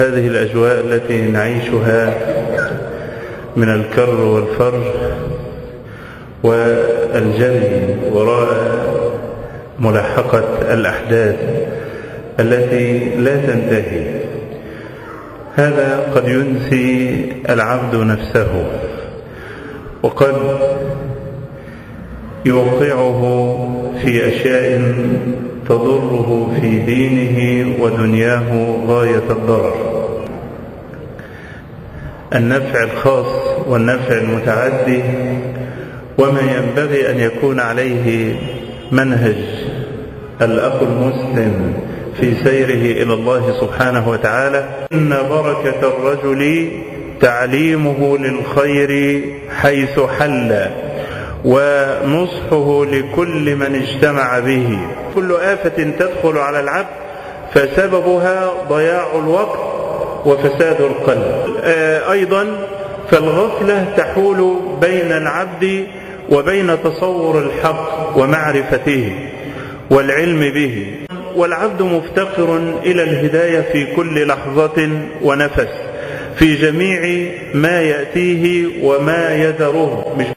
هذه الأجواء التي نعيشها من الكر والفر والجري وراء ملاحقة الأحداث التي لا تنتهي، هذا قد ينسي العبد نفسه، وقد يوقعه في أشياء تضره في دينه ودنياه غاية الضرر. النفع الخاص والنفع المتعدي، وما ينبغي أن يكون عليه منهج الأخ المسلم في سيره إلى الله سبحانه وتعالى: إن بركة الرجل تعليمه للخير حيث حل، ونصحه لكل من اجتمع به. كل آفة تدخل على العبد فسببها ضياع الوقت وفساد القلب. أيضا فالغفلة تحول بين العبد وبين تصور الحق ومعرفته والعلم به، والعبد مفتقر إلى الهداية في كل لحظة ونفس، في جميع ما يأتيه وما يذره.